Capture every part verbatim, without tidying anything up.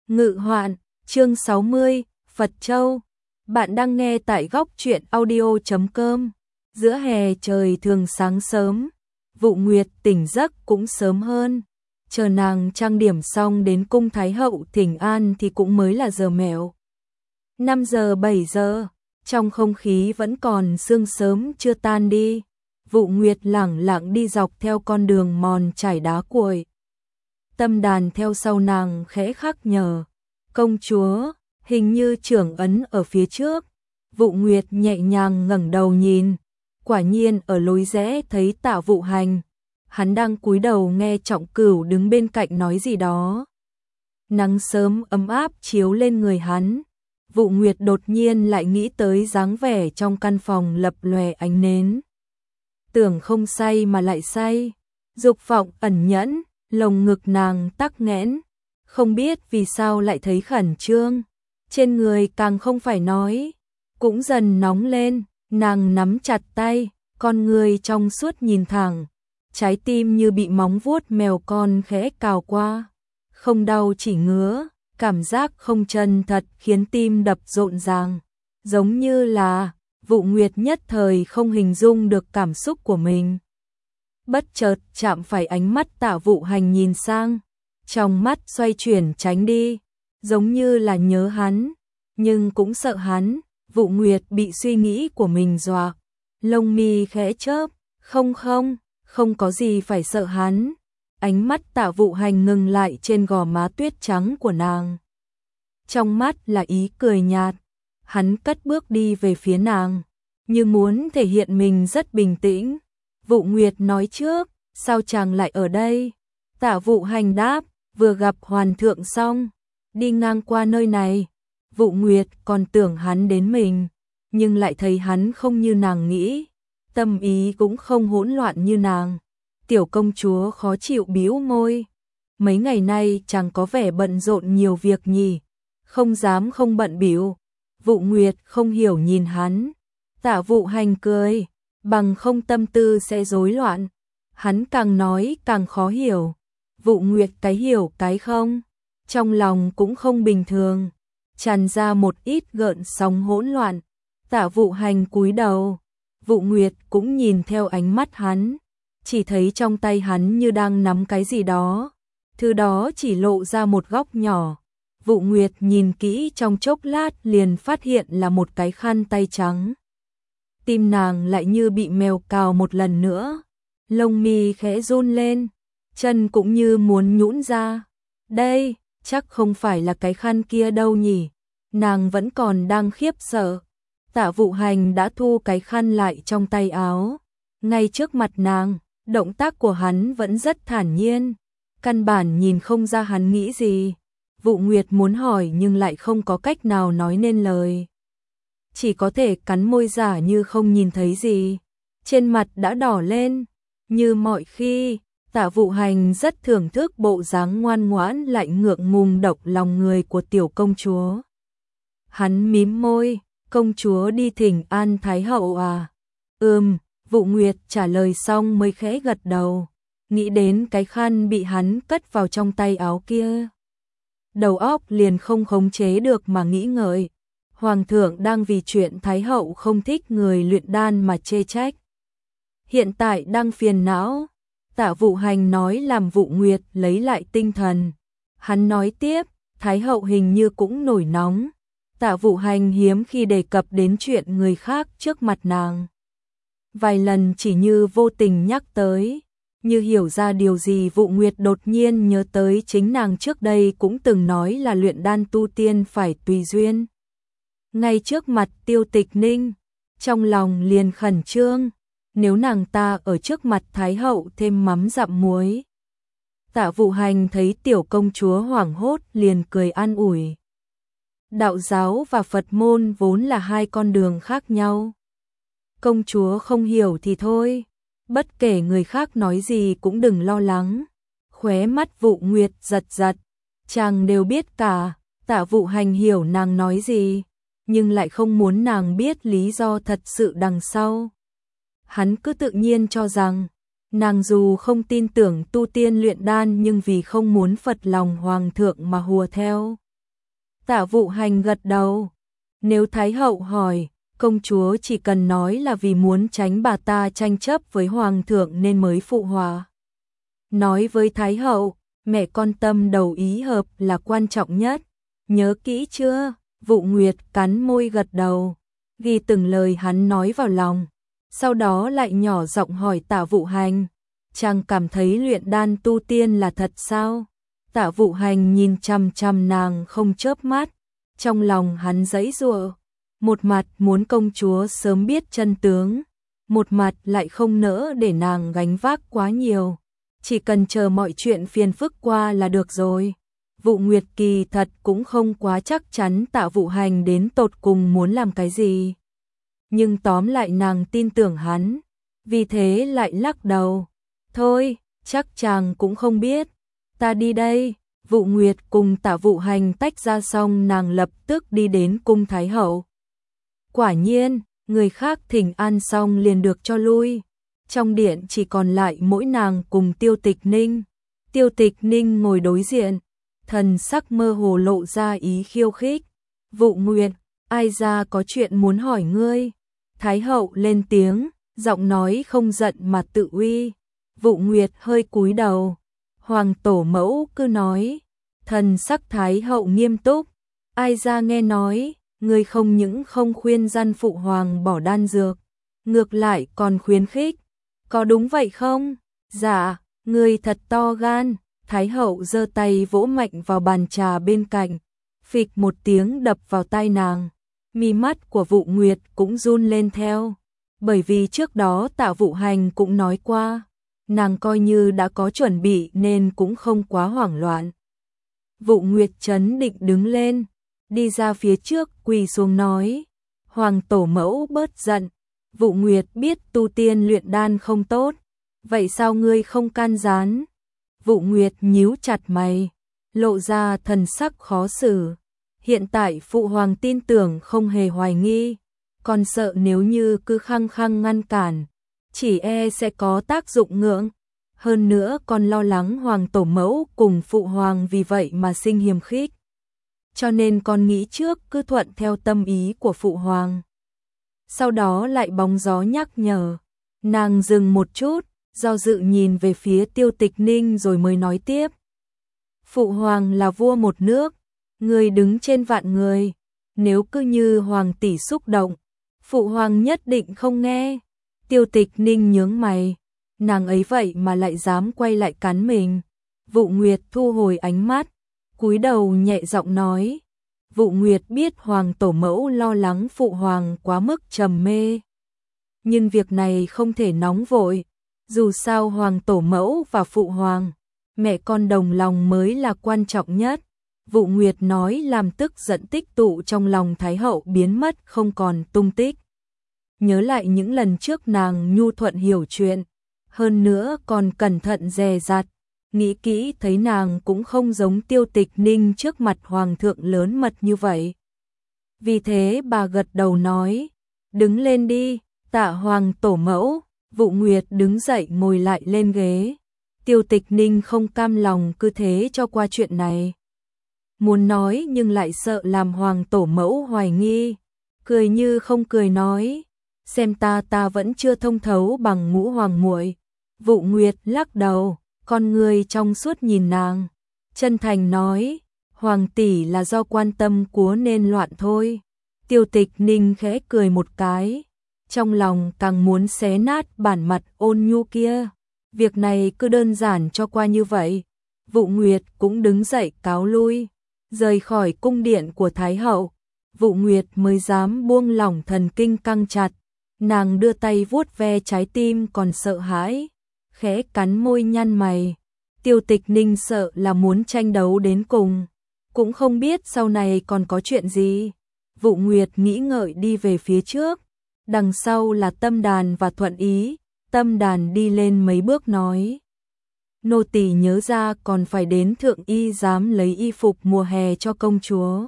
Ngự hoạn, chương sáu mươi, Phật Châu. Bạn đang nghe tại góc truyện audio chấm com. Giữa hè trời thường sáng sớm, Vụ Nguyệt tỉnh giấc cũng sớm hơn. Chờ nàng trang điểm xong đến cung Thái hậu thỉnh an thì cũng mới là giờ mẹo. năm giờ bảy giờ, trong không khí vẫn còn sương sớm chưa tan đi. Vụ Nguyệt lẳng lặng đi dọc theo con đường mòn trải đá cuội. Tâm đàn theo sau nàng khẽ khắc nhở, công chúa, hình như trưởng ấn ở phía trước. Vụ Nguyệt nhẹ nhàng ngẩng đầu nhìn, quả nhiên ở lối rẽ thấy Tạ Vụ Hành. Hắn đang cúi đầu nghe Trọng Cửu đứng bên cạnh nói gì đó. Nắng sớm ấm áp chiếu lên người hắn. Vụ Nguyệt đột nhiên lại nghĩ tới dáng vẻ trong căn phòng lập lòe ánh nến. Tưởng không say mà lại say, dục vọng ẩn nhẫn, lồng ngực nàng tắc nghẽn, không biết vì sao lại thấy khẩn trương, trên người càng không phải nói, cũng dần nóng lên, nàng nắm chặt tay, con người trong suốt nhìn thẳng, trái tim như bị móng vuốt mèo con khẽ cào qua, không đau chỉ ngứa, cảm giác không chân thật khiến tim đập rộn ràng, giống như là Vụ Nguyệt nhất thời không hình dung được cảm xúc của mình. Bất chợt chạm phải ánh mắt Tạ Vụ Hành nhìn sang, trong mắt xoay chuyển tránh đi, giống như là nhớ hắn, nhưng cũng sợ hắn. Vụ Nguyệt bị suy nghĩ của mình dọa, lông mi khẽ chớp, không không, không có gì phải sợ hắn. Ánh mắt Tạ Vụ Hành ngừng lại trên gò má tuyết trắng của nàng. Trong mắt là ý cười nhạt, hắn cất bước đi về phía nàng, như muốn thể hiện mình rất bình tĩnh. Vụ Nguyệt nói trước, sao chàng lại ở đây? Tạ Vụ Hành đáp, vừa gặp hoàng thượng xong, đi ngang qua nơi này. Vụ Nguyệt còn tưởng hắn đến mình, nhưng lại thấy hắn không như nàng nghĩ, tâm ý cũng không hỗn loạn như nàng. Tiểu công chúa khó chịu bĩu môi, mấy ngày nay chàng có vẻ bận rộn nhiều việc nhỉ, không dám không bận bĩu. Vụ Nguyệt không hiểu nhìn hắn, Tạ Vụ Hành cười, bằng không tâm tư sẽ rối loạn. Hắn càng nói càng khó hiểu, Vụ Nguyệt cái hiểu cái không, trong lòng cũng không bình thường, tràn ra một ít gợn sóng hỗn loạn. Tạ Vụ Hành cúi đầu, Vụ Nguyệt cũng nhìn theo ánh mắt hắn, chỉ thấy trong tay hắn như đang nắm cái gì đó, thứ đó chỉ lộ ra một góc nhỏ. Vụ Nguyệt nhìn kỹ trong chốc lát liền phát hiện là một cái khăn tay trắng. Tim nàng lại như bị mèo cào một lần nữa, lông mi khẽ run lên, chân cũng như muốn nhũn ra. Đây, chắc không phải là cái khăn kia đâu nhỉ, nàng vẫn còn đang khiếp sợ. Tạ Vụ Hành đã thu cái khăn lại trong tay áo, ngay trước mặt nàng, động tác của hắn vẫn rất thản nhiên, căn bản nhìn không ra hắn nghĩ gì. Vụ Nguyệt muốn hỏi nhưng lại không có cách nào nói nên lời, chỉ có thể cắn môi giả như không nhìn thấy gì. Trên mặt đã đỏ lên, như mọi khi. Tạ Vụ Hành rất thưởng thức bộ dáng ngoan ngoãn lại ngượng ngùng độc lòng người của tiểu công chúa. Hắn mím môi, công chúa đi thỉnh an Thái hậu à? Ừm, Vụ Nguyệt trả lời xong mới khẽ gật đầu, nghĩ đến cái khăn bị hắn cất vào trong tay áo kia. Đầu óc liền không khống chế được mà nghĩ ngợi, hoàng thượng đang vì chuyện Thái hậu không thích người luyện đan mà chê trách. Hiện tại đang phiền não. Tạ Vụ Hành nói làm Vụ Nguyệt lấy lại tinh thần. Hắn nói tiếp, Thái hậu hình như cũng nổi nóng. Tạ Vụ Hành hiếm khi đề cập đến chuyện người khác trước mặt nàng. Vài lần chỉ như vô tình nhắc tới, như hiểu ra điều gì. Vụ Nguyệt đột nhiên nhớ tới chính nàng trước đây cũng từng nói là luyện đan tu tiên phải tùy duyên. Ngay trước mặt Tiêu Tịch Ninh, trong lòng liền khẩn trương. Nếu nàng ta ở trước mặt Thái hậu thêm mắm dặm muối. Tạ Vụ Hành thấy tiểu công chúa hoảng hốt liền cười an ủi. Đạo giáo và Phật môn vốn là hai con đường khác nhau. Công chúa không hiểu thì thôi, bất kể người khác nói gì cũng đừng lo lắng. Khóe mắt Vụ Nguyệt giật giật, chàng đều biết cả. Tạ Vụ Hành hiểu nàng nói gì, nhưng lại không muốn nàng biết lý do thật sự đằng sau. Hắn cứ tự nhiên cho rằng, nàng dù không tin tưởng tu tiên luyện đan nhưng vì không muốn phật lòng hoàng thượng mà hùa theo. Tạ Vụ Hành gật đầu. Nếu Thái hậu hỏi, công chúa chỉ cần nói là vì muốn tránh bà ta tranh chấp với hoàng thượng nên mới phụ hòa. Nói với Thái hậu, mẹ con tâm đầu ý hợp là quan trọng nhất. Nhớ kỹ chưa? Vụ Nguyệt cắn môi gật đầu, ghi từng lời hắn nói vào lòng. Sau đó lại nhỏ giọng hỏi Tạ Vụ Hành, chàng cảm thấy luyện đan tu tiên là thật sao? Tạ Vụ Hành nhìn chằm chằm nàng không chớp mắt, trong lòng hắn giãy giụa, một mặt muốn công chúa sớm biết chân tướng, một mặt lại không nỡ để nàng gánh vác quá nhiều, chỉ cần chờ mọi chuyện phiền phức qua là được rồi. Vụ Nguyệt kỳ thật cũng không quá chắc chắn Tạ Vụ Hành đến tột cùng muốn làm cái gì, nhưng tóm lại nàng tin tưởng hắn, vì thế lại lắc đầu. Thôi, chắc chàng cũng không biết, ta đi đây. Vụ Nguyệt cùng Tạ Vụ Hành tách ra xong nàng lập tức đi đến cung Thái hậu. Quả nhiên, người khác thỉnh an xong liền được cho lui. Trong điện chỉ còn lại mỗi nàng cùng Tiêu Tịch Ninh. Tiêu Tịch Ninh ngồi đối diện, thần sắc mơ hồ lộ ra ý khiêu khích. Vụ Nguyệt, ai ra có chuyện muốn hỏi ngươi? Thái hậu lên tiếng, giọng nói không giận mà tự uy. Vụ Nguyệt hơi cúi đầu. Hoàng tổ mẫu cứ nói. Thần sắc Thái hậu nghiêm túc. Ai ra nghe nói, ngươi không những không khuyên gian phụ hoàng bỏ đan dược, ngược lại còn khuyến khích. Có đúng vậy không? Dạ, ngươi thật to gan. Thái hậu giơ tay vỗ mạnh vào bàn trà bên cạnh, phịch một tiếng đập vào tai nàng. Mi mắt của Vụ Nguyệt cũng run lên theo, bởi vì trước đó Tạ Vụ Hành cũng nói qua, nàng coi như đã có chuẩn bị nên cũng không quá hoảng loạn. Vụ Nguyệt trấn định đứng lên, đi ra phía trước quỳ xuống nói, Hoàng tổ mẫu bớt giận. Vụ Nguyệt biết tu tiên luyện đan không tốt, vậy sao ngươi không can gián? Vụ Nguyệt nhíu chặt mày, lộ ra thần sắc khó xử. Hiện tại phụ hoàng tin tưởng không hề hoài nghi, còn sợ nếu như cứ khăng khăng ngăn cản, chỉ e sẽ có tác dụng ngưỡng. Hơn nữa còn lo lắng hoàng tổ mẫu cùng phụ hoàng vì vậy mà sinh hiềm khích. Cho nên con nghĩ trước cứ thuận theo tâm ý của phụ hoàng. Sau đó lại bóng gió nhắc nhở. Nàng dừng một chút, do dự nhìn về phía Tiêu Tịch Ninh rồi mới nói tiếp. Phụ hoàng là vua một nước, người đứng trên vạn người, nếu cứ như hoàng tỷ xúc động, phụ hoàng nhất định không nghe. Tiêu Tịch Ninh nhướng mày, nàng ấy vậy mà lại dám quay lại cắn mình. Vụ Nguyệt thu hồi ánh mắt, cúi đầu nhẹ giọng nói. Vụ Nguyệt biết hoàng tổ mẫu lo lắng phụ hoàng quá mức trầm mê, nhưng việc này không thể nóng vội, dù sao hoàng tổ mẫu và phụ hoàng, mẹ con đồng lòng mới là quan trọng nhất. Vụ Nguyệt nói làm tức giận tích tụ trong lòng Thái hậu biến mất không còn tung tích. Nhớ lại những lần trước nàng nhu thuận hiểu chuyện, hơn nữa còn cẩn thận dè dặt, nghĩ kỹ thấy nàng cũng không giống Tiêu Tịch Ninh trước mặt hoàng thượng lớn mật như vậy. Vì thế bà gật đầu nói, đứng lên đi, tạ hoàng tổ mẫu. Vụ Nguyệt đứng dậy ngồi lại lên ghế. Tiêu Tịch Ninh không cam lòng cứ thế cho qua chuyện này. Muốn nói nhưng lại sợ làm hoàng tổ mẫu hoài nghi. Cười như không cười nói, xem ta ta vẫn chưa thông thấu bằng Ngũ hoàng muội. Vụ Nguyệt lắc đầu, con người trong suốt nhìn nàng, chân thành nói, hoàng tỷ là do quan tâm của nên loạn thôi. Tiêu Tịch Ninh khẽ cười một cái, trong lòng càng muốn xé nát bản mặt ôn nhu kia. Việc này cứ đơn giản cho qua như vậy. Vụ Nguyệt cũng đứng dậy cáo lui, rời khỏi cung điện của Thái hậu. Vụ Nguyệt mới dám buông lỏng thần kinh căng chặt. Nàng đưa tay vuốt ve trái tim còn sợ hãi, khẽ cắn môi nhăn mày. Tiêu Tịch Ninh sợ là muốn tranh đấu đến cùng, cũng không biết sau này còn có chuyện gì. Vụ Nguyệt nghĩ ngợi đi về phía trước, đằng sau là Tâm Đàn và Thuận Ý. Tâm Đàn đi lên mấy bước nói, nô tỳ nhớ ra còn phải đến Thượng Y giám lấy y phục mùa hè cho công chúa,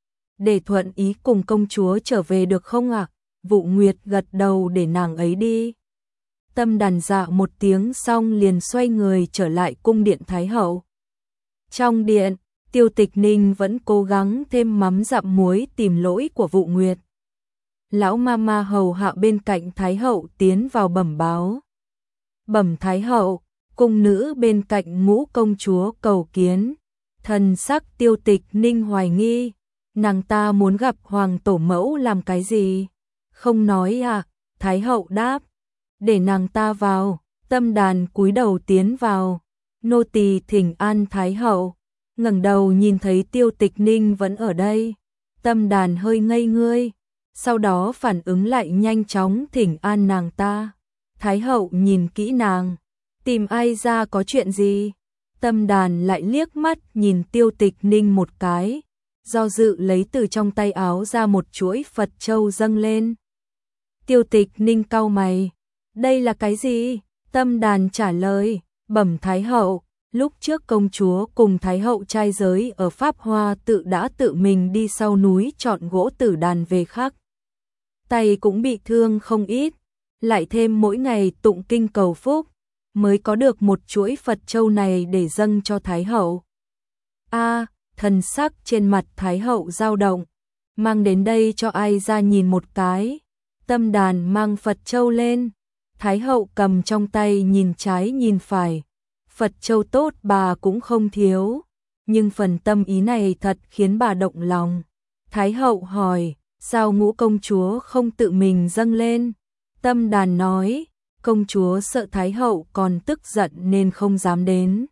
để Thuận Ý cùng công chúa trở về được không ạ? Vụ Nguyệt gật đầu để nàng ấy đi. Tâm Đàn dạ một tiếng xong liền xoay người trở lại cung điện Thái hậu. Trong điện, Tiêu Tịch Ninh vẫn cố gắng thêm mắm dặm muối tìm lỗi của Vụ Nguyệt. Lão mama hầu hạ bên cạnh Thái hậu tiến vào bẩm báo. Bẩm Thái hậu, cung nữ bên cạnh Ngũ công chúa cầu kiến. Thần sắc Tiêu Tịch Ninh hoài nghi, nàng ta muốn gặp hoàng tổ mẫu làm cái gì? Không nói à? Thái hậu đáp, để nàng ta vào. Tâm Đàn cúi đầu tiến vào. Nô tỳ thỉnh an Thái hậu. Ngẩng đầu nhìn thấy Tiêu Tịch Ninh vẫn ở đây. Tâm Đàn hơi ngây ngươi, sau đó phản ứng lại nhanh chóng thỉnh an nàng ta. Thái hậu nhìn kỹ nàng, tìm ai ra có chuyện gì? Tâm Đàn lại liếc mắt nhìn Tiêu Tịch Ninh một cái, do dự lấy từ trong tay áo ra một chuỗi Phật châu dâng lên. Tiêu Tịch Ninh cau mày, đây là cái gì? Tâm Đàn trả lời, bẩm Thái hậu, lúc trước công chúa cùng Thái hậu trai giới ở Pháp Hoa tự đã tự mình đi sau núi chọn gỗ tử đàn về khắc. Tay cũng bị thương không ít, lại thêm mỗi ngày tụng kinh cầu phúc, mới có được một chuỗi Phật châu này để dâng cho Thái hậu. A, thần sắc trên mặt Thái hậu dao động, mang đến đây cho ai ra nhìn một cái. Tâm Đàn mang Phật châu lên, Thái hậu cầm trong tay nhìn trái nhìn phải. Phật châu tốt bà cũng không thiếu, nhưng phần tâm ý này thật khiến bà động lòng. Thái hậu hỏi, sao Ngũ công chúa không tự mình dâng lên? Tâm Đàn nói, công chúa sợ Thái hậu còn tức giận nên không dám đến.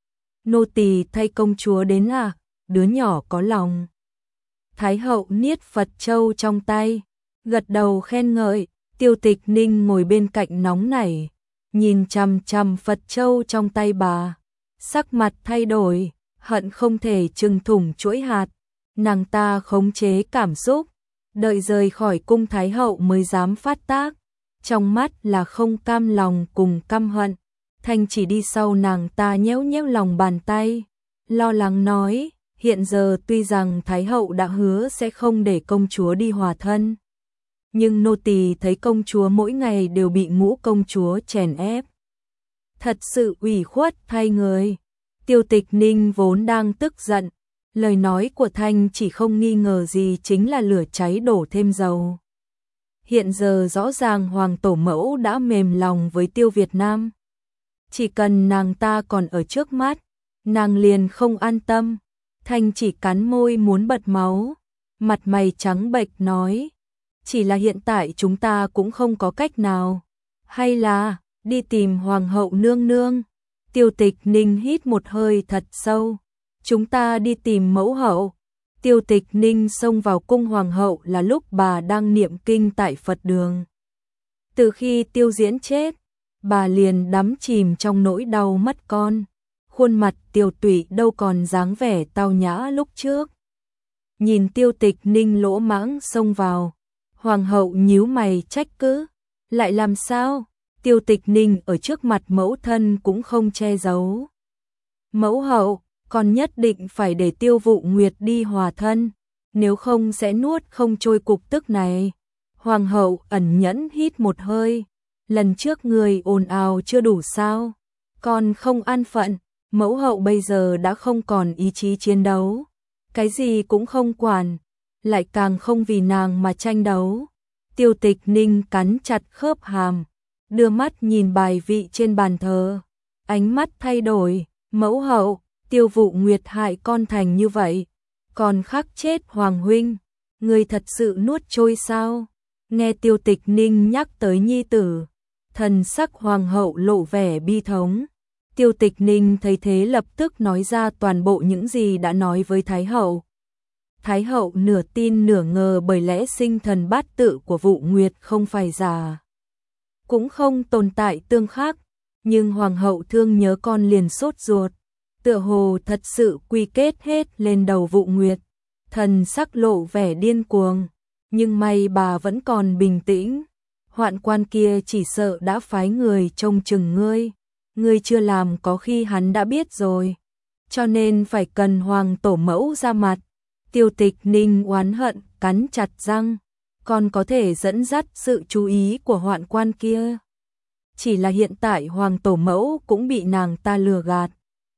Nô tỳ thay công chúa đến à? Đứa nhỏ có lòng. Thái hậu niết Phật châu trong tay, gật đầu khen ngợi. Tiêu Tịch Ninh ngồi bên cạnh nóng nảy, nhìn chằm chằm Phật châu trong tay bà, sắc mặt thay đổi, hận không thể trừng thủng chuỗi hạt. Nàng ta khống chế cảm xúc, đợi rời khỏi cung Thái hậu mới dám phát tác, trong mắt là không cam lòng cùng căm hận. Thanh chỉ đi sau nàng ta nhéo nhéo lòng bàn tay, lo lắng nói, hiện giờ tuy rằng Thái hậu đã hứa sẽ không để công chúa đi hòa thân, nhưng nô tỳ thấy công chúa mỗi ngày đều bị Ngũ công chúa chèn ép, thật sự ủy khuất thay người. Tiêu Tịch Ninh vốn đang tức giận, lời nói của Thanh chỉ không nghi ngờ gì chính là lửa cháy đổ thêm dầu. Hiện giờ rõ ràng hoàng tổ mẫu đã mềm lòng với Tiêu Việt Nam, chỉ cần nàng ta còn ở trước mắt, nàng liền không an tâm. Thanh chỉ cắn môi muốn bật máu, mặt mày trắng bệch nói, chỉ là hiện tại chúng ta cũng không có cách nào, hay là đi tìm hoàng hậu nương nương. Tiêu Tịch Ninh hít một hơi thật sâu, chúng ta đi tìm mẫu hậu. Tiêu Tịch Ninh xông vào cung hoàng hậu là lúc bà đang niệm kinh tại Phật đường. Từ khi Tiêu Diễn chết, bà liền đắm chìm trong nỗi đau mất con, khuôn mặt Tiêu Tụy đâu còn dáng vẻ tao nhã lúc trước. Nhìn Tiêu Tịch Ninh lỗ mãng xông vào, hoàng hậu nhíu mày trách cứ, lại làm sao? Tiêu Tịch Ninh ở trước mặt mẫu thân cũng không che giấu. Mẫu hậu, con nhất định phải để Tiêu Vụ Nguyệt đi hòa thân, nếu không sẽ nuốt không trôi cục tức này. Hoàng hậu ẩn nhẫn hít một hơi, lần trước người ồn ào chưa đủ sao? Con không an phận, mẫu hậu bây giờ đã không còn ý chí chiến đấu, cái gì cũng không quản, lại càng không vì nàng mà tranh đấu. Tiêu Tịch Ninh cắn chặt khớp hàm, đưa mắt nhìn bài vị trên bàn thờ, ánh mắt thay đổi. Mẫu hậu, Tiêu Vụ Nguyệt hại con thành như vậy, còn khắc chết hoàng huynh, người thật sự nuốt trôi sao? Nghe Tiêu Tịch Ninh nhắc tới nhi tử, thần sắc hoàng hậu lộ vẻ bi thống. Tiêu Tịch Ninh thấy thế lập tức nói ra toàn bộ những gì đã nói với Thái hậu. Thái hậu nửa tin nửa ngờ, bởi lẽ sinh thần bát tự của Vụ Nguyệt không phải giả, cũng không tồn tại tương khắc, nhưng hoàng hậu thương nhớ con liền sốt ruột, tựa hồ thật sự quy kết hết lên đầu Vụ Nguyệt, thần sắc lộ vẻ điên cuồng, nhưng may bà vẫn còn bình tĩnh. Hoạn quan kia chỉ sợ đã phái người trông chừng ngươi, ngươi chưa làm có khi hắn đã biết rồi, cho nên phải cần hoàng tổ mẫu ra mặt. Tiêu Tịch Ninh oán hận cắn chặt răng, còn có thể dẫn dắt sự chú ý của hoạn quan kia, chỉ là hiện tại hoàng tổ mẫu cũng bị nàng ta lừa gạt.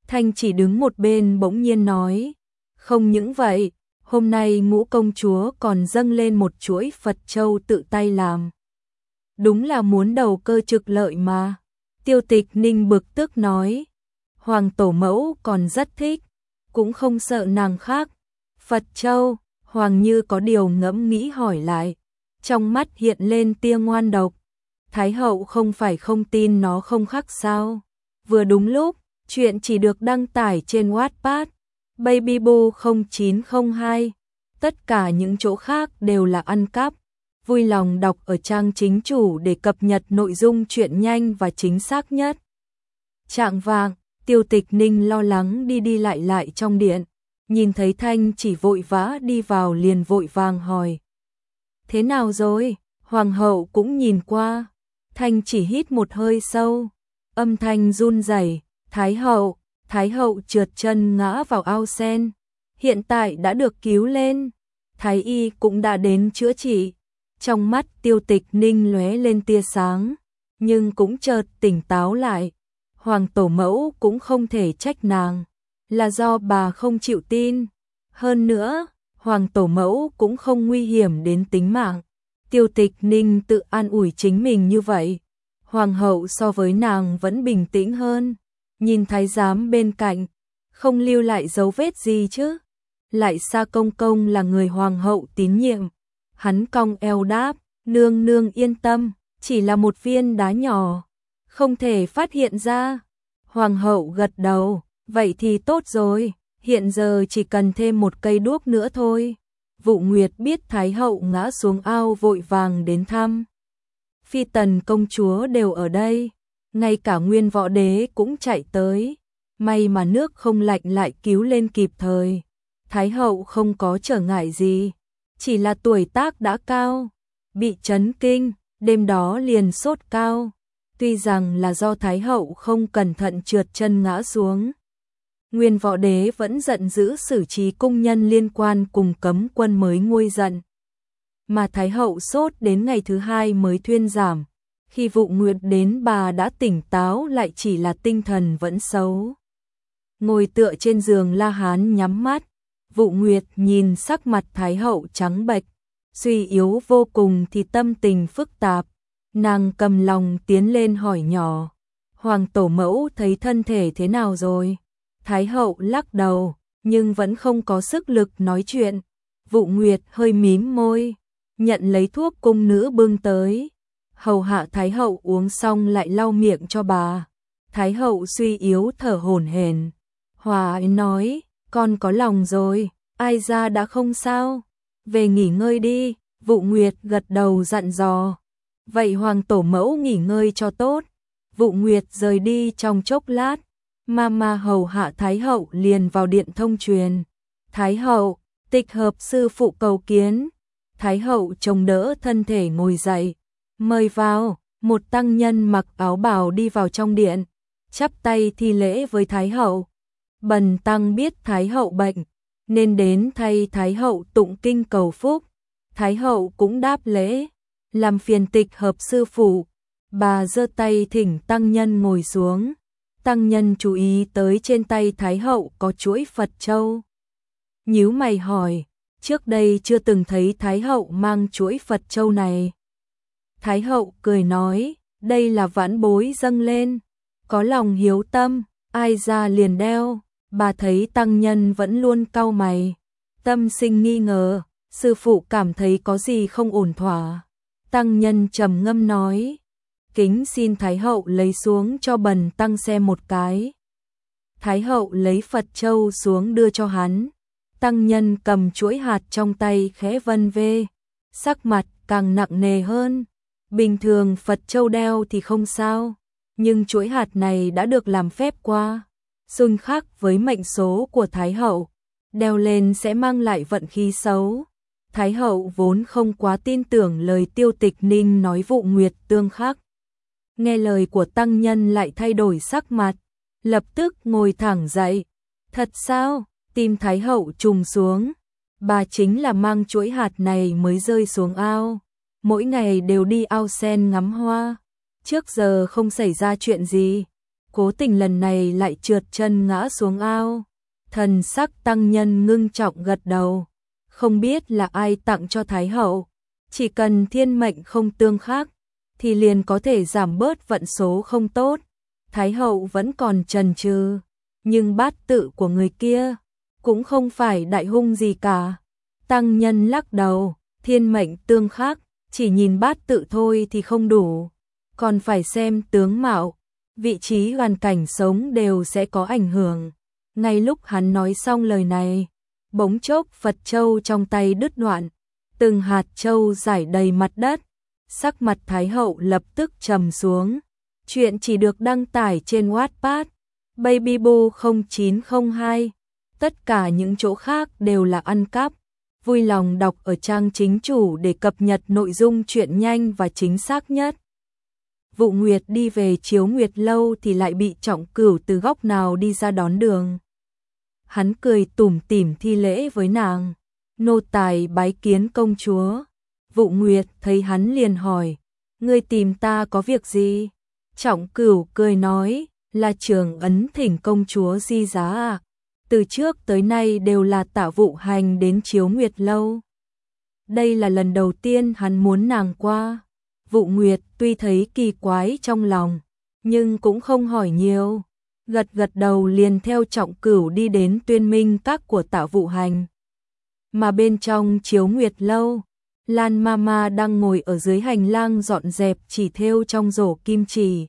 Thanh chỉ đứng một bên bỗng nhiên nói, không những vậy, hôm nay Ngũ công chúa còn dâng lên một chuỗi Phật châu tự tay làm. Đúng là muốn đầu cơ trục lợi mà. Tiêu Tịch Ninh bực tức nói, Hoàng tổ mẫu còn rất thích, cũng không sợ nàng khác. Phật châu, Hoàng như có điều ngẫm nghĩ hỏi lại, trong mắt hiện lên tia ngoan độc. Thái hậu không phải không tin nó không khác sao? Vừa đúng lúc, chuyện chỉ được đăng tải trên Wattpad, Babyboo không chín không hai, tất cả những chỗ khác đều là ăn cắp. Vui lòng đọc ở trang chính chủ để cập nhật nội dung chuyện nhanh và chính xác nhất. Trạng vạng, Tiêu Tịch Ninh lo lắng đi đi lại lại trong điện, nhìn thấy Thanh chỉ vội vã đi vào liền vội vàng hỏi. Thế nào rồi? Hoàng hậu cũng nhìn qua. Thanh chỉ hít một hơi sâu, âm thanh run rẩy, Thái hậu, Thái hậu trượt chân ngã vào ao sen, hiện tại đã được cứu lên, Thái y cũng đã đến chữa trị. Trong mắt Tiêu Tịch Ninh lóe lên tia sáng, nhưng cũng chợt tỉnh táo lại. Hoàng tổ mẫu cũng không thể trách nàng, là do bà không chịu tin. Hơn nữa, Hoàng tổ mẫu cũng không nguy hiểm đến tính mạng. Tiêu Tịch Ninh tự an ủi chính mình như vậy. Hoàng hậu so với nàng vẫn bình tĩnh hơn. Nhìn thái giám bên cạnh, không lưu lại dấu vết gì chứ. Lại Sa công công là người hoàng hậu tín nhiệm. Hắn cong eo đáp, nương nương yên tâm, chỉ là một viên đá nhỏ, không thể phát hiện ra. Hoàng hậu gật đầu, vậy thì tốt rồi, hiện giờ chỉ cần thêm một cây đuốc nữa thôi. Vụ Nguyệt biết Thái hậu ngã xuống ao vội vàng đến thăm. Phi tần công chúa đều ở đây, ngay cả Nguyên Võ Đế cũng chạy tới. May mà nước không lạnh lại cứu lên kịp thời. Thái hậu không có trở ngại gì, chỉ là tuổi tác đã cao, bị chấn kinh, đêm đó liền sốt cao. Tuy rằng là do Thái hậu không cẩn thận trượt chân ngã xuống. Nguyên Võ Đế vẫn giận dữ xử trí cung nhân liên quan cùng cấm quân mới nguôi giận. Mà Thái hậu sốt đến ngày thứ hai mới thuyên giảm. Khi Vụ Nguyệt đến bà đã tỉnh táo lại chỉ là tinh thần vẫn xấu. Ngồi tựa trên giường La Hán nhắm mắt. Vụ Nguyệt nhìn sắc mặt Thái hậu trắng bệch, suy yếu vô cùng thì tâm tình phức tạp. Nàng cầm lòng tiến lên hỏi nhỏ, Hoàng tổ mẫu thấy thân thể thế nào rồi? Thái hậu lắc đầu, nhưng vẫn không có sức lực nói chuyện. Vụ Nguyệt hơi mím môi, nhận lấy thuốc cung nữ bưng tới. Hầu hạ Thái hậu uống xong lại lau miệng cho bà. Thái hậu suy yếu thở hổn hển. Hòa ấy nói, con có lòng rồi, ai ra đã không sao, về nghỉ ngơi đi. Vụ Nguyệt gật đầu dặn dò. Vậy Hoàng tổ mẫu nghỉ ngơi cho tốt. Vụ Nguyệt rời đi trong chốc lát, Mama hầu hạ Thái hậu liền vào điện thông truyền. Thái hậu, tịch hợp sư phụ cầu kiến. Thái hậu chống đỡ thân thể ngồi dậy, mời vào. Một tăng nhân mặc áo bào đi vào trong điện, chắp tay thi lễ với Thái hậu. Bần tăng biết Thái hậu bệnh, nên đến thay Thái hậu tụng kinh cầu phúc. Thái hậu cũng đáp lễ, làm phiền tịch hợp sư phụ. Bà giơ tay thỉnh tăng nhân ngồi xuống. Tăng nhân chú ý tới trên tay Thái hậu có chuỗi Phật châu. Nhíu mày hỏi, trước đây chưa từng thấy Thái hậu mang chuỗi Phật châu này. Thái hậu cười nói, đây là vãn bối dâng lên, có lòng hiếu tâm, ai ra liền đeo. Bà thấy tăng nhân vẫn luôn cau mày, tâm sinh nghi ngờ, sư phụ cảm thấy có gì không ổn thỏa. Tăng nhân trầm ngâm nói, kính xin Thái hậu lấy xuống cho bần tăng xem một cái. Thái hậu lấy Phật châu xuống đưa cho hắn. Tăng nhân cầm chuỗi hạt trong tay khẽ vân vê, sắc mặt càng nặng nề hơn. Bình thường Phật châu đeo thì không sao, nhưng chuỗi hạt này đã được làm phép qua, xung khắc với mệnh số của Thái hậu, đeo lên sẽ mang lại vận khí xấu. Thái hậu vốn không quá tin tưởng lời Tiêu Tịch Ninh nói. Vụ Nguyệt tương khắc, nghe lời của tăng nhân lại thay đổi sắc mặt, lập tức ngồi thẳng dậy. Thật sao? Tim Thái hậu trùng xuống. Bà chính là mang chuỗi hạt này mới rơi xuống ao, mỗi ngày đều đi ao sen ngắm hoa, trước giờ không xảy ra chuyện gì. cố tình lần này lại trượt chân ngã xuống ao. Thần sắc tăng nhân ngưng trọng gật đầu, không biết là ai tặng cho Thái hậu, chỉ cần thiên mệnh không tương khắc, thì liền có thể giảm bớt vận số không tốt. Thái hậu vẫn còn chần chừ, nhưng bát tự của người kia cũng không phải đại hung gì cả. Tăng nhân lắc đầu, thiên mệnh tương khắc, chỉ nhìn bát tự thôi thì không đủ, còn phải xem tướng mạo, vị trí hoàn cảnh sống đều sẽ có ảnh hưởng. Ngay lúc hắn nói xong lời này, bỗng chốc Phật châu trong tay đứt đoạn, từng hạt châu rải đầy mặt đất, sắc mặt Thái hậu lập tức trầm xuống. Chuyện chỉ được đăng tải trên Wattpad, Babyboo không chín không hai, tất cả những chỗ khác đều là ăn cắp. Vui lòng đọc ở trang chính chủ để cập nhật nội dung truyện nhanh và chính xác nhất. Vụ Nguyệt đi về Chiếu Nguyệt lâu thì lại bị Trọng Cửu từ góc nào đi ra đón đường. Hắn cười tủm tỉm thi lễ với nàng, nô tài bái kiến công chúa. Vụ Nguyệt thấy hắn liền hỏi, ngươi tìm ta có việc gì? Trọng Cửu cười nói, là Trường Ấn thỉnh công chúa di giá à? Từ trước tới nay đều là Tạ Vụ Hành đến Chiếu Nguyệt lâu. Đây là lần đầu tiên hắn muốn nàng qua. Vụ Nguyệt tuy thấy kỳ quái trong lòng, nhưng cũng không hỏi nhiều, gật gật đầu liền theo Trọng Cửu đi đến Tuyên Minh các của Tạ Vụ Hành. Mà bên trong Chiếu Nguyệt lâu, Lan Mama đang ngồi ở dưới hành lang dọn dẹp chỉ thêu trong rổ kim chỉ.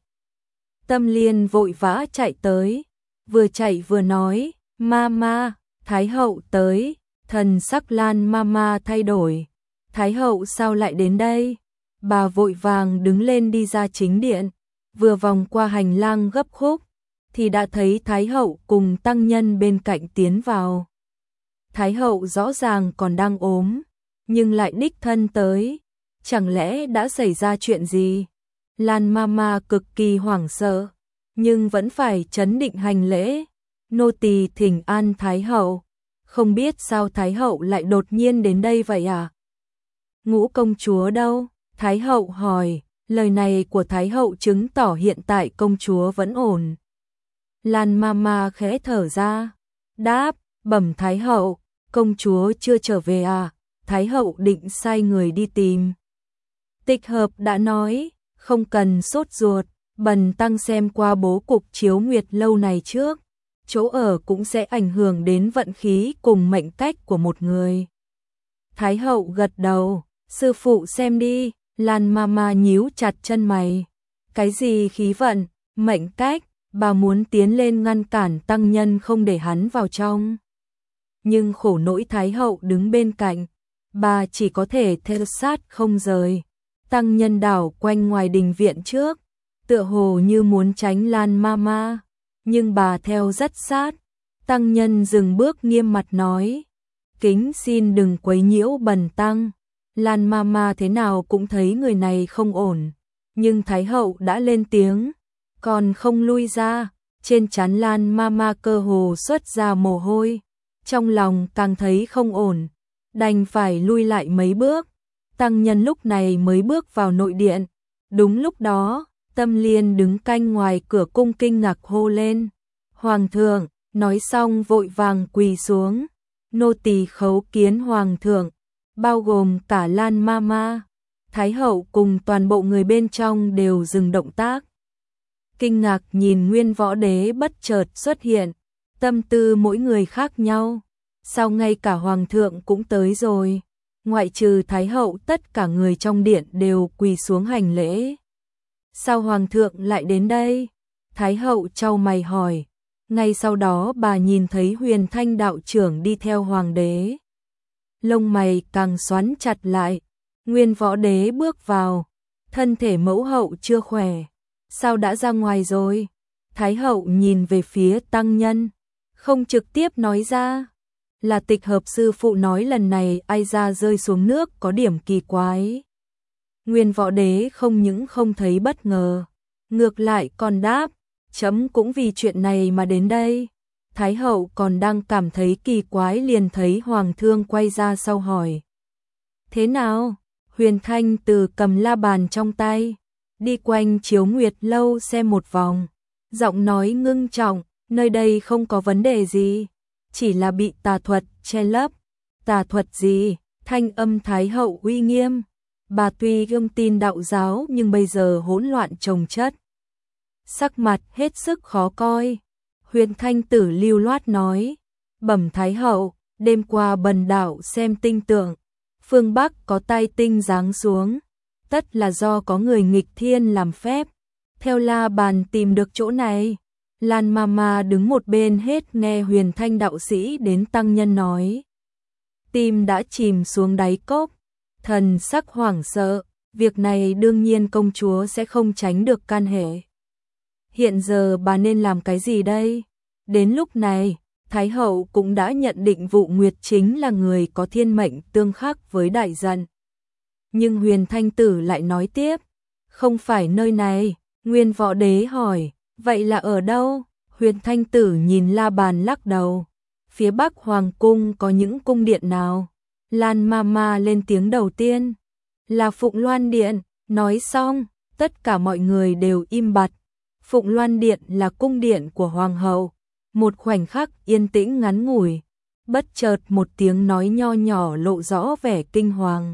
Tâm Liên vội vã chạy tới, vừa chạy vừa nói, Mama, Thái hậu tới. Thần sắc Lan Mama thay đổi, Thái hậu sao lại đến đây? Bà vội vàng đứng lên đi ra chính điện, vừa vòng qua hành lang gấp khúc, thì đã thấy Thái hậu cùng tăng nhân bên cạnh tiến vào. Thái hậu rõ ràng còn đang ốm, nhưng lại đích thân tới, chẳng lẽ đã xảy ra chuyện gì? Lan Mama cực kỳ hoảng sợ, nhưng vẫn phải trấn định hành lễ, nô tỳ thỉnh an Thái hậu. Không biết sao Thái hậu lại đột nhiên đến đây vậy à? Ngũ công chúa đâu? Thái hậu hỏi, lời này của Thái hậu chứng tỏ hiện tại công chúa vẫn ổn. Lan Mama khẽ thở ra, đáp, bẩm Thái hậu, công chúa chưa trở về à? Thái hậu định sai người đi tìm. Tịch hợp đã nói, không cần sốt ruột, bần tăng xem qua bố cục Chiếu Nguyệt lâu này trước. Chỗ ở cũng sẽ ảnh hưởng đến vận khí cùng mệnh cách của một người. Thái hậu gật đầu, sư phụ xem đi. Lan Mama nhíu chặt chân mày. Cái gì khí vận, mệnh cách, bà muốn tiến lên ngăn cản tăng nhân không để hắn vào trong. Nhưng khổ nỗi Thái hậu đứng bên cạnh, bà chỉ có thể theo sát không rời. Tăng nhân đảo quanh ngoài đình viện trước, tựa hồ như muốn tránh Lan Mama, nhưng bà theo rất sát. Tăng nhân dừng bước nghiêm mặt nói, kính xin đừng quấy nhiễu bần tăng. Lan Mama thế nào cũng thấy người này không ổn, nhưng Thái hậu đã lên tiếng, còn không lui ra. Trên trán Lan Mama cơ hồ xuất ra mồ hôi, trong lòng càng thấy không ổn, đành phải lui lại mấy bước. Tăng nhân lúc này mới bước vào nội điện. Đúng lúc đó, Tâm Liên đứng canh ngoài cửa cung kinh ngạc hô lên, Hoàng thượng. Nói xong vội vàng quỳ xuống, nô tỳ khấu kiến Hoàng thượng, bao gồm cả Lan Mama. Thái hậu cùng toàn bộ người bên trong đều dừng động tác, kinh ngạc nhìn Nguyên Võ Đế bất chợt xuất hiện. Tâm tư mỗi người khác nhau, sao ngay cả Hoàng thượng cũng tới rồi? Ngoại trừ Thái hậu, tất cả người trong điện đều quỳ xuống hành lễ. Sao Hoàng thượng lại đến đây? Thái hậu chau mày hỏi. Ngay sau đó bà nhìn thấy Huyền Thanh đạo trưởng đi theo Hoàng đế. Lông mày càng xoắn chặt lại. Nguyên Võ Đế bước vào, thân thể mẫu hậu chưa khỏe, sao đã ra ngoài rồi? Thái hậu nhìn về phía tăng nhân, không trực tiếp nói ra. Là Tịch hợp sư phụ nói lần này ai ra rơi xuống nước có điểm kỳ quái. Nguyên Võ Đế không những không thấy bất ngờ, ngược lại còn đáp, chấm cũng vì chuyện này mà đến đây. Thái hậu còn đang cảm thấy kỳ quái liền thấy Hoàng thương quay ra sau hỏi, thế nào? Huyền Thanh từ cầm la bàn trong tay, đi quanh Chiếu Nguyệt lâu xem một vòng, giọng nói ngưng trọng, nơi đây không có vấn đề gì, chỉ là bị tà thuật che lấp. Tà thuật gì? Thanh âm Thái hậu uy nghiêm. Bà tuy gương tin đạo giáo nhưng bây giờ hỗn loạn chồng chất. Sắc mặt hết sức khó coi. Huyền Thanh Tử lưu loát nói, bẩm Thái hậu, đêm qua bần đạo xem tinh tượng, phương Bắc có tai tinh giáng xuống, tất là do có người nghịch thiên làm phép. Theo La Bàn tìm được chỗ này. Lan Mama đứng một bên hết nghe Huyền Thanh đạo sĩ đến tăng nhân nói. Tim đã chìm xuống đáy cốc, thần sắc hoảng sợ, việc này đương nhiên công chúa sẽ không tránh được can hệ. Hiện giờ bà nên làm cái gì đây? Đến lúc này, Thái hậu cũng đã nhận định Vụ Nguyệt chính là người có thiên mệnh tương khắc với đại dần. Nhưng Huyền Thanh Tử lại nói tiếp, không phải nơi này. Nguyên Võ Đế hỏi, vậy là ở đâu? Huyền Thanh Tử nhìn La Bàn lắc đầu. Phía Bắc Hoàng Cung có những cung điện nào? Lan Mama lên tiếng đầu tiên. Là Phụng Loan Điện. Nói xong, tất cả mọi người đều im bặt. Phụng Loan Điện là cung điện của Hoàng hậu. Một khoảnh khắc yên tĩnh ngắn ngủi. Bất chợt một tiếng nói nho nhỏ lộ rõ vẻ kinh hoàng.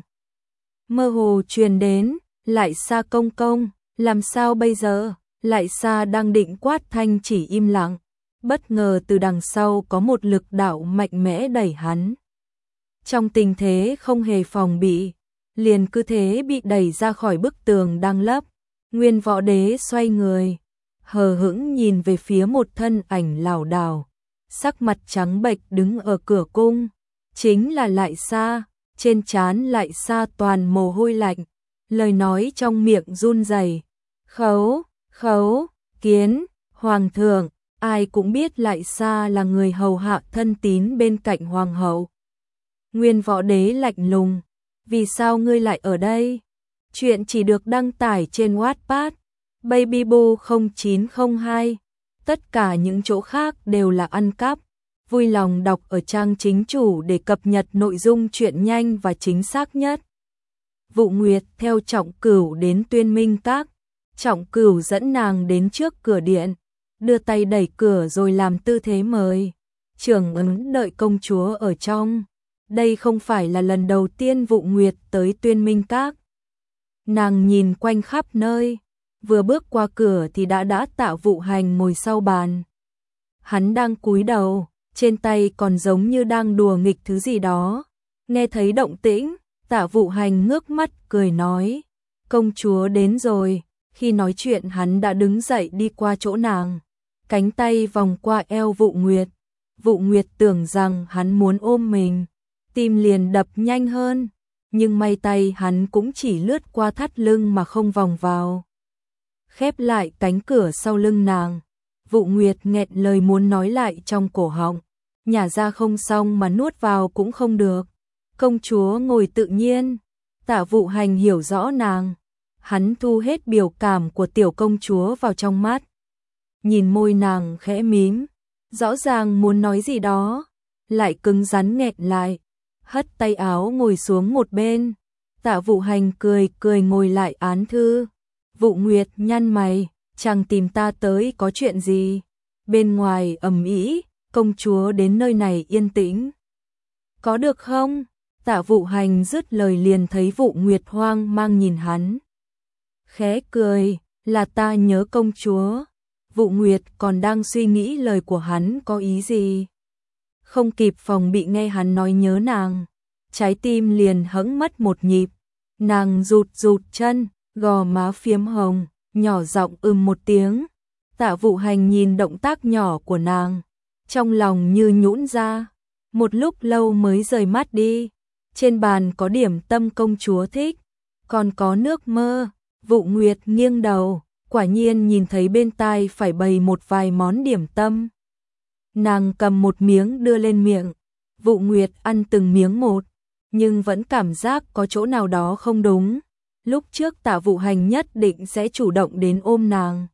Mơ hồ truyền đến, Lại Xa công công, làm sao bây giờ? Lại Xa đang định quát thanh chỉ im lặng. Bất ngờ từ đằng sau có một lực đạo mạnh mẽ đẩy hắn. Trong tình thế không hề phòng bị, liền cứ thế bị đẩy ra khỏi bức tường đang lấp. Nguyên Võ Đế xoay người, hờ hững nhìn về phía một thân ảnh lảo đảo, sắc mặt trắng bệch đứng ở cửa cung. Chính là Lại Xa, trên trán Lại Xa toàn mồ hôi lạnh, lời nói trong miệng run rẩy. Khấu, khấu, kiến, hoàng thượng. Ai cũng biết Lại Xa là người hầu hạ thân tín bên cạnh hoàng hậu. Nguyên Võ Đế lạnh lùng, vì sao ngươi lại ở đây? Chuyện chỉ được đăng tải trên Wattpad, Babyboo không chín không hai. Tất cả những chỗ khác đều là ăn cắp. Vui lòng đọc ở trang chính chủ để cập nhật nội dung truyện nhanh và chính xác nhất. Vụ Nguyệt theo Trọng Cửu đến Tuyên Minh Các. Trọng Cửu dẫn nàng đến trước cửa điện, đưa tay đẩy cửa rồi làm tư thế mời. Trưởng ấn đợi công chúa ở trong. Đây không phải là lần đầu tiên Vụ Nguyệt tới Tuyên Minh Các. Nàng nhìn quanh khắp nơi, vừa bước qua cửa thì đã đã Tạ Vụ Hành ngồi sau bàn. Hắn đang cúi đầu, trên tay còn giống như đang đùa nghịch thứ gì đó. Nghe thấy động tĩnh, Tạ Vụ Hành ngước mắt cười nói, công chúa đến rồi. Khi nói chuyện hắn đã đứng dậy đi qua chỗ nàng, cánh tay vòng qua eo Vụ Nguyệt. Vụ Nguyệt tưởng rằng hắn muốn ôm mình, tim liền đập nhanh hơn, nhưng may tay hắn cũng chỉ lướt qua thắt lưng mà không vòng vào. Khép lại cánh cửa sau lưng nàng, Vụ Nguyệt nghẹn lời muốn nói lại trong cổ họng, nhả ra không xong mà nuốt vào cũng không được. Công chúa ngồi tự nhiên. Tạ Vụ Hành hiểu rõ nàng. Hắn thu hết biểu cảm của tiểu công chúa vào trong mắt. Nhìn môi nàng khẽ mím, rõ ràng muốn nói gì đó, lại cứng rắn nghẹn lại, hất tay áo ngồi xuống một bên. Tạ Vụ Hành cười cười ngồi lại án thư. Vụ Nguyệt nhăn mày, chàng tìm ta tới có chuyện gì? Bên ngoài ầm ĩ, công chúa đến nơi này yên tĩnh. Có được không? Tạ Vụ Hành dứt lời liền thấy Vụ Nguyệt hoang mang nhìn hắn. Khẽ cười, là ta nhớ công chúa. Vụ Nguyệt còn đang suy nghĩ lời của hắn có ý gì. Không kịp phòng bị nghe hắn nói nhớ nàng, trái tim liền hững mất một nhịp. Nàng rụt rụt chân, gò má phiếm hồng, nhỏ giọng ừm một tiếng. Tạ Vụ Hành nhìn động tác nhỏ của nàng, trong lòng như nhũn ra, một lúc lâu mới rời mắt đi. Trên bàn có điểm tâm công chúa thích, còn có nước mơ. Vụ Nguyệt nghiêng đầu, quả nhiên nhìn thấy bên tai phải bày một vài món điểm tâm. Nàng cầm một miếng đưa lên miệng, Vụ Nguyệt ăn từng miếng một, nhưng vẫn cảm giác có chỗ nào đó không đúng. Lúc trước Tạ Vụ Hành nhất định sẽ chủ động đến ôm nàng.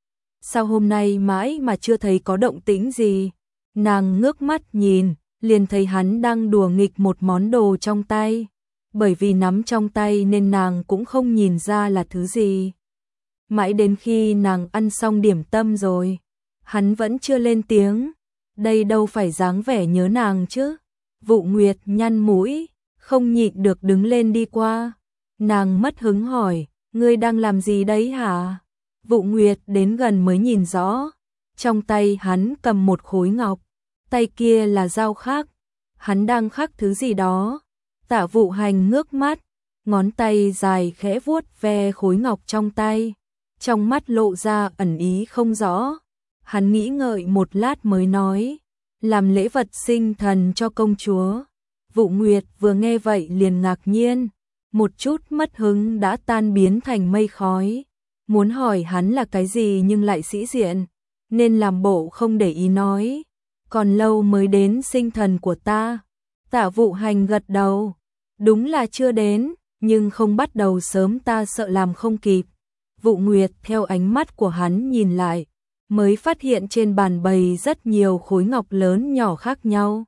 Sao hôm nay mãi mà chưa thấy có động tĩnh gì? Nàng ngước mắt nhìn, liền thấy hắn đang đùa nghịch một món đồ trong tay. Bởi vì nắm trong tay nên nàng cũng không nhìn ra là thứ gì. Mãi đến khi nàng ăn xong điểm tâm rồi, hắn vẫn chưa lên tiếng. Đây đâu phải dáng vẻ nhớ nàng chứ. Vụ Nguyệt nhăn mũi, không nhịn được đứng lên đi qua. Nàng mất hứng hỏi, ngươi đang làm gì đấy hả? Vụ Nguyệt đến gần mới nhìn rõ. Trong tay hắn cầm một khối ngọc, tay kia là dao khắc. Hắn đang khắc thứ gì đó. Tạ Vụ Hành ngước mắt, ngón tay dài khẽ vuốt ve khối ngọc trong tay. Trong mắt lộ ra ẩn ý không rõ. Hắn nghĩ ngợi một lát mới nói, làm lễ vật sinh thần cho công chúa. Vụ Nguyệt vừa nghe vậy liền ngạc nhiên, một chút mất hứng đã tan biến thành mây khói. Muốn hỏi hắn là cái gì nhưng lại sĩ diện, nên làm bộ không để ý nói, còn lâu mới đến sinh thần của ta. Tạ Vụ Hành gật đầu, đúng là chưa đến, nhưng không bắt đầu sớm ta sợ làm không kịp. Vụ Nguyệt theo ánh mắt của hắn nhìn lại, mới phát hiện trên bàn bày rất nhiều khối ngọc lớn nhỏ khác nhau.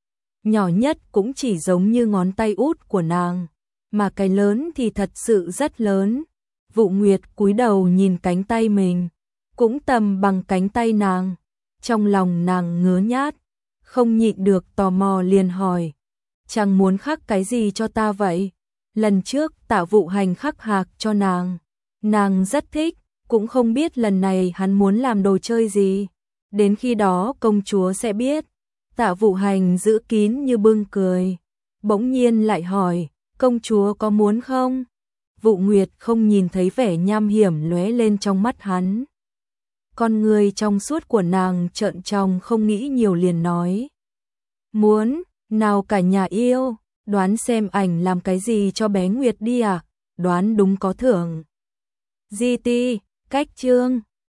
Nhỏ nhất cũng chỉ giống như ngón tay út của nàng, mà cái lớn thì thật sự rất lớn. Vụ Nguyệt cúi đầu nhìn cánh tay mình, cũng tầm bằng cánh tay nàng. Trong lòng nàng ngứa nhát, không nhịn được tò mò liền hỏi, chàng muốn khắc cái gì cho ta vậy? Lần trước Tạ Vụ Hành khắc hạc cho nàng, nàng rất thích, cũng không biết lần này hắn muốn làm đồ chơi gì. Đến khi đó công chúa sẽ biết. Tạ Vụ Hành giữ kín như bưng cười, bỗng nhiên lại hỏi, công chúa có muốn không? Vụ Nguyệt không nhìn thấy vẻ nham hiểm lóe lên trong mắt hắn. Con người trong suốt của nàng trợn tròng không nghĩ nhiều liền nói, muốn, nào cả nhà yêu, đoán xem ảnh làm cái gì cho bé Nguyệt đi à, đoán đúng có thưởng. Gi ti, cách chương